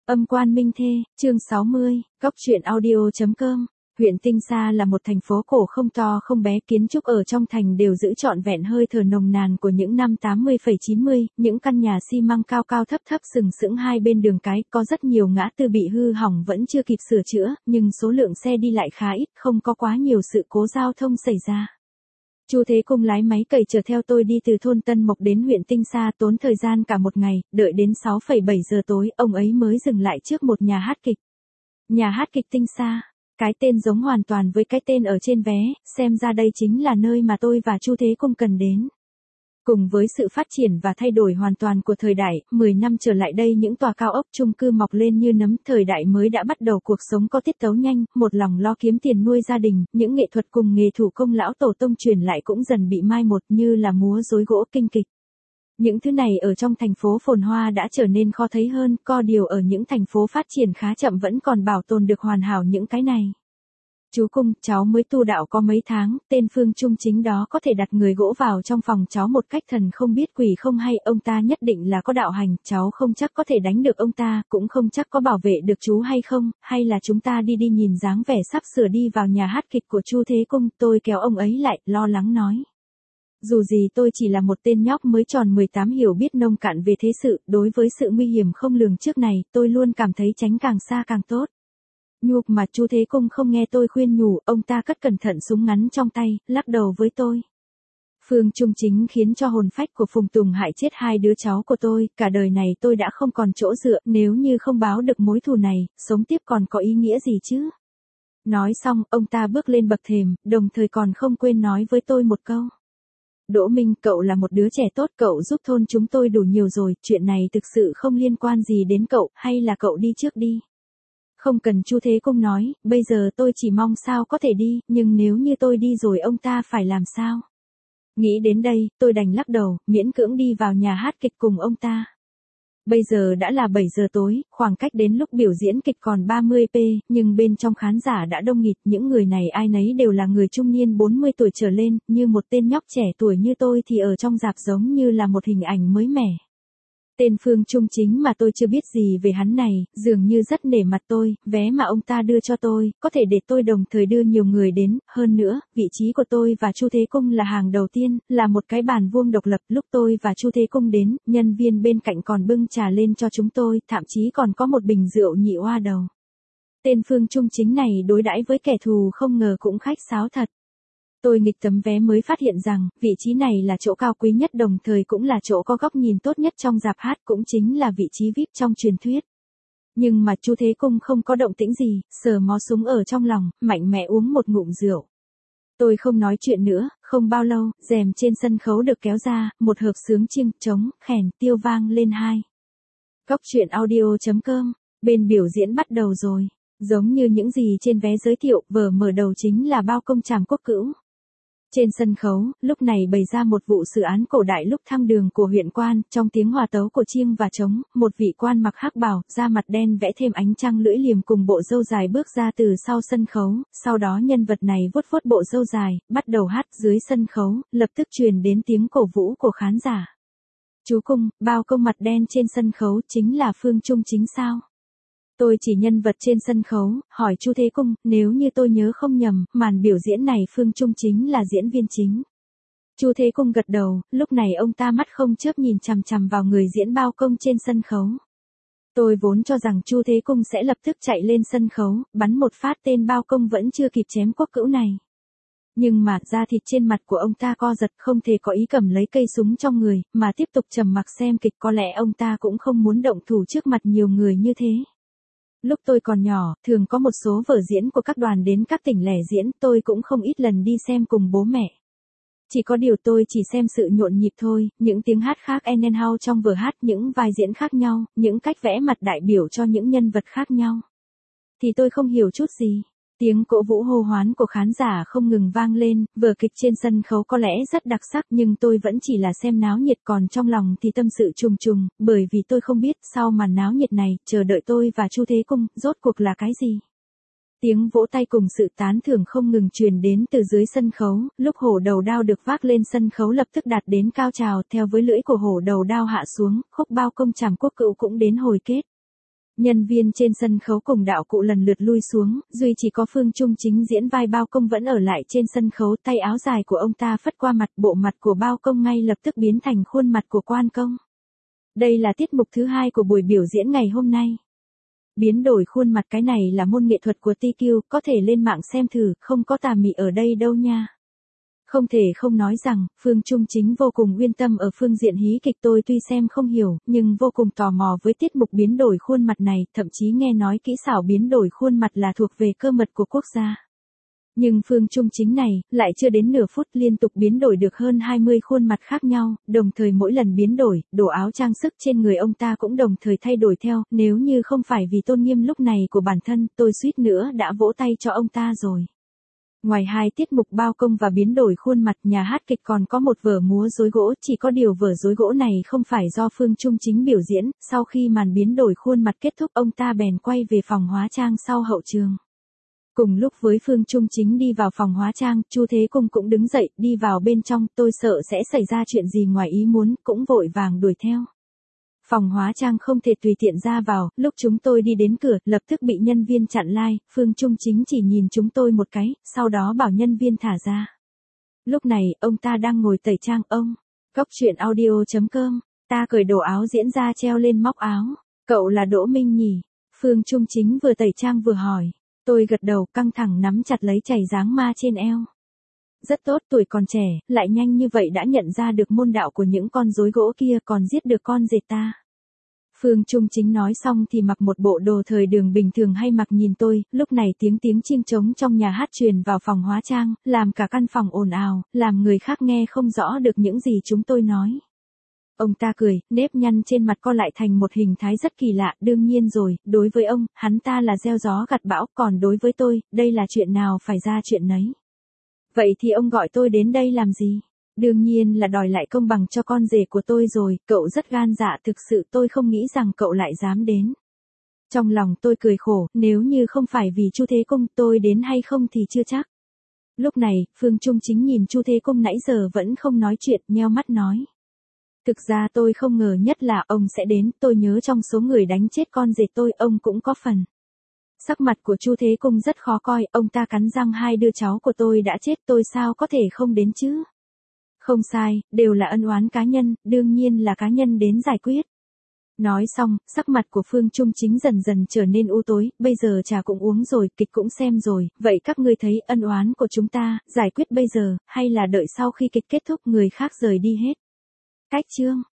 Âm quan minh thê, chương 60, góc truyện audio.com. Huyện Tinh Sa là một thành phố cổ không to không bé, kiến trúc ở trong thành đều giữ trọn vẹn hơi thở nồng nàn của những năm 80-90, những căn nhà xi măng cao cao thấp thấp sừng sững hai bên đường cái, có rất nhiều ngã tư bị hư hỏng vẫn chưa kịp sửa chữa, nhưng số lượng xe đi lại khá ít, không có quá nhiều sự cố giao thông xảy ra. Chu Thế Cung lái máy cày chở theo tôi đi từ thôn Tân Mộc đến huyện Tinh Sa, tốn thời gian cả một ngày, đợi đến 6-7 giờ tối, ông ấy mới dừng lại trước một nhà hát kịch. Nhà hát kịch Tinh Sa, cái tên giống hoàn toàn với cái tên ở trên vé, xem ra đây chính là nơi mà tôi và Chu Thế Cung cần đến. Cùng với sự phát triển và thay đổi hoàn toàn của thời đại, 10 năm trở lại đây những tòa cao ốc chung cư mọc lên như nấm, thời đại mới đã bắt đầu, cuộc sống có tiết tấu nhanh, một lòng lo kiếm tiền nuôi gia đình, những nghệ thuật cùng nghề thủ công lão tổ tông truyền lại cũng dần bị mai một, như là múa rối gỗ, kinh kịch. Những thứ này ở trong thành phố phồn hoa đã trở nên khó thấy hơn, có điều ở những thành phố phát triển khá chậm vẫn còn bảo tồn được hoàn hảo những cái này. Chú Cung, cháu mới tu đạo có mấy tháng, tên Phương Trung Chính đó có thể đặt người gỗ vào trong phòng cháu một cách thần không biết quỷ không hay, ông ta nhất định là có đạo hành, cháu không chắc có thể đánh được ông ta, cũng không chắc có bảo vệ được chú hay không, hay là chúng ta đi nhìn dáng vẻ sắp sửa đi vào nhà hát kịch của Chu Thế Cung, tôi kéo ông ấy lại, lo lắng nói. Dù gì tôi chỉ là một tên nhóc mới tròn 18 hiểu biết nông cạn về thế sự, đối với sự nguy hiểm không lường trước này, tôi luôn cảm thấy tránh càng xa càng tốt. Nhục mà Chu Thế Cung không nghe tôi khuyên nhủ, ông ta cất cẩn thận súng ngắn trong tay, lắc đầu với tôi. Phương Trung Chính khiến cho hồn phách của Phùng Tùng hại chết hai đứa cháu của tôi, cả đời này tôi đã không còn chỗ dựa, nếu như không báo được mối thù này, sống tiếp còn có ý nghĩa gì chứ? Nói xong, ông ta bước lên bậc thềm, đồng thời còn không quên nói với tôi một câu. Đỗ Minh, cậu là một đứa trẻ tốt, cậu giúp thôn chúng tôi đủ nhiều rồi, chuyện này thực sự không liên quan gì đến cậu, hay là cậu đi trước đi. Không cần, Chu Thế Cung nói, bây giờ tôi chỉ mong sao có thể đi, nhưng nếu như tôi đi rồi ông ta phải làm sao? Nghĩ đến đây, tôi đành lắc đầu, miễn cưỡng đi vào nhà hát kịch cùng ông ta. Bây giờ đã là 7 giờ tối, khoảng cách đến lúc biểu diễn kịch còn 30p, nhưng bên trong khán giả đã đông nghịt, những người này ai nấy đều là người trung niên 40 tuổi trở lên, như một tên nhóc trẻ tuổi như tôi thì ở trong rạp giống như là một hình ảnh mới mẻ. Tên Phương Trung Chính mà tôi chưa biết gì về hắn này, dường như rất nể mặt tôi, vé mà ông ta đưa cho tôi, có thể để tôi đồng thời đưa nhiều người đến, hơn nữa, vị trí của tôi và Chu Thế Cung là hàng đầu tiên, là một cái bàn vuông độc lập, lúc tôi và Chu Thế Cung đến, nhân viên bên cạnh còn bưng trà lên cho chúng tôi, thậm chí còn có một bình rượu nhị oa đầu. Tên Phương Trung Chính này đối đãi với kẻ thù không ngờ cũng khách sáo thật. Tôi nghịch tấm vé mới phát hiện rằng, vị trí này là chỗ cao quý nhất, đồng thời cũng là chỗ có góc nhìn tốt nhất trong rạp hát, cũng chính là vị trí VIP trong truyền thuyết. Nhưng mà Chu Thế Cung không có động tĩnh gì, sờ mó súng ở trong lòng, mạnh mẽ uống một ngụm rượu. Tôi không nói chuyện nữa, không bao lâu, rèm trên sân khấu được kéo ra, một hợp xướng chiêng, trống, khèn, tiêu vang lên hai. Góc truyện audio.com, bên biểu diễn bắt đầu rồi. Giống như những gì trên vé giới thiệu, vở mở đầu chính là bao công trảm quốc cữu. Trên sân khấu, lúc này bày ra một vụ xử án cổ đại lúc thăng đường của huyện quan, trong tiếng hòa tấu của chiêng và trống, một vị quan mặc hắc bào, da mặt đen vẽ thêm ánh trăng lưỡi liềm cùng bộ râu dài bước ra từ sau sân khấu, sau đó nhân vật này vuốt vuốt bộ râu dài, bắt đầu hát, dưới sân khấu, lập tức truyền đến tiếng cổ vũ của khán giả. Chú Cung, bao công mặt đen trên sân khấu chính là Phương Trung Chính sao? Tôi chỉ nhân vật trên sân khấu, hỏi Chu Thế Cung, nếu như tôi nhớ không nhầm, màn biểu diễn này Phương Trung Chính là diễn viên chính. Chu Thế Cung gật đầu, lúc này ông ta mắt không chớp nhìn chằm chằm vào người diễn bao công trên sân khấu. Tôi vốn cho rằng Chu Thế Cung sẽ lập tức chạy lên sân khấu, bắn một phát, tên bao công vẫn chưa kịp chém quốc cữu này. Nhưng mà, da thịt trên mặt của ông ta co giật, không thể có ý cầm lấy cây súng trong người, mà tiếp tục trầm mặc xem kịch, có lẽ ông ta cũng không muốn động thủ trước mặt nhiều người như thế. Lúc tôi còn nhỏ, thường có một số vở diễn của các đoàn đến các tỉnh lẻ diễn, tôi cũng không ít lần đi xem cùng bố mẹ. Chỉ có điều tôi chỉ xem sự nhộn nhịp thôi, những tiếng hát khác Enenhouse trong vở hát, những vai diễn khác nhau, những cách vẽ mặt đại biểu cho những nhân vật khác nhau. Thì tôi không hiểu chút gì. Tiếng cổ vũ hô hoán của khán giả không ngừng vang lên, vở kịch trên sân khấu có lẽ rất đặc sắc nhưng tôi vẫn chỉ là xem náo nhiệt, còn trong lòng thì tâm sự trùng trùng, bởi vì tôi không biết sau màn náo nhiệt này, chờ đợi tôi và Chu Thế Cung, rốt cuộc là cái gì. Tiếng vỗ tay cùng sự tán thưởng không ngừng truyền đến từ dưới sân khấu, lúc hổ đầu đao được vác lên sân khấu lập tức đạt đến cao trào, theo với lưỡi của hổ đầu đao hạ xuống, khúc bao công trảm quốc cữu cũng đến hồi kết. Nhân viên trên sân khấu cùng đạo cụ lần lượt lui xuống, duy chỉ có Phương Trung Chính diễn vai Bao Công vẫn ở lại trên sân khấu, tay áo dài của ông ta phất qua mặt, bộ mặt của Bao Công ngay lập tức biến thành khuôn mặt của Quan Công. Đây là tiết mục thứ 2 của buổi biểu diễn ngày hôm nay. Biến đổi khuôn mặt cái này là môn nghệ thuật của TQ, có thể lên mạng xem thử, không có tà mị ở đây đâu nha. Không thể không nói rằng, Phương Trung Chính vô cùng yên tâm ở phương diện hí kịch, tôi tuy xem không hiểu, nhưng vô cùng tò mò với tiết mục biến đổi khuôn mặt này, thậm chí nghe nói kỹ xảo biến đổi khuôn mặt là thuộc về cơ mật của quốc gia. Nhưng Phương Trung Chính này, lại chưa đến nửa phút liên tục biến đổi được hơn 20 khuôn mặt khác nhau, đồng thời mỗi lần biến đổi, đồ áo trang sức trên người ông ta cũng đồng thời thay đổi theo, nếu như không phải vì tôn nghiêm lúc này của bản thân, tôi suýt nữa đã vỗ tay cho ông ta rồi. Ngoài 2 tiết mục Bao Công và biến đổi khuôn mặt, nhà hát kịch còn có một vở múa rối gỗ, chỉ có điều vở rối gỗ này không phải do Phương Trung Chính biểu diễn, sau khi màn biến đổi khuôn mặt kết thúc ông ta bèn quay về phòng hóa trang sau hậu trường. Cùng lúc với Phương Trung Chính đi vào phòng hóa trang, Chu Thế Cung cũng đứng dậy, đi vào bên trong, tôi sợ sẽ xảy ra chuyện gì ngoài ý muốn, cũng vội vàng đuổi theo. Phòng hóa trang không thể tùy tiện ra vào, lúc chúng tôi đi đến cửa, lập tức bị nhân viên chặn lai, Phương Trung Chính chỉ nhìn chúng tôi một cái, sau đó bảo nhân viên thả ra. Lúc này, ông ta đang ngồi tẩy trang, ông. Cóc truyện audio.com, ta cởi đồ áo diễn ra treo lên móc áo. Cậu là Đỗ Minh nhỉ? Phương Trung Chính vừa tẩy trang vừa hỏi. Tôi gật đầu, căng thẳng nắm chặt lấy chày dáng ma trên eo. Rất tốt, tuổi còn trẻ, lại nhanh như vậy đã nhận ra được môn đạo của những con rối gỗ kia, còn giết được con dệt ta. Phương Trung Chính nói xong thì mặc một bộ đồ thời đường bình thường hay mặc nhìn tôi, lúc này tiếng chiêng trống trong nhà hát truyền vào phòng hóa trang, làm cả căn phòng ồn ào, làm người khác nghe không rõ được những gì chúng tôi nói. Ông ta cười, nếp nhăn trên mặt co lại thành một hình thái rất kỳ lạ, đương nhiên rồi, đối với ông, hắn ta là gieo gió gặt bão, còn đối với tôi, đây là chuyện nào phải ra chuyện nấy. Vậy thì ông gọi tôi đến đây làm gì? Đương nhiên là đòi lại công bằng cho con rể của tôi rồi, cậu rất gan dạ, thực sự tôi không nghĩ rằng cậu lại dám đến. Trong lòng tôi cười khổ, nếu như không phải vì Chu Thế Cung, tôi đến hay không thì chưa chắc. Lúc này, Phương Trung Chính nhìn Chu Thế Cung nãy giờ vẫn không nói chuyện, nheo mắt nói. Thực ra tôi không ngờ nhất là ông sẽ đến, tôi nhớ trong số người đánh chết con rể tôi, ông cũng có phần. Sắc mặt của Chu Thế Cung rất khó coi, ông ta cắn răng, 2 đứa cháu của tôi đã chết, tôi sao có thể không đến chứ? Không sai, đều là ân oán cá nhân, đương nhiên là cá nhân đến giải quyết. Nói xong, sắc mặt của Phương Trung Chính dần dần trở nên u tối, bây giờ trà cũng uống rồi, kịch cũng xem rồi, vậy các ngươi thấy ân oán của chúng ta, giải quyết bây giờ, hay là đợi sau khi kịch kết thúc người khác rời đi hết? Cách chương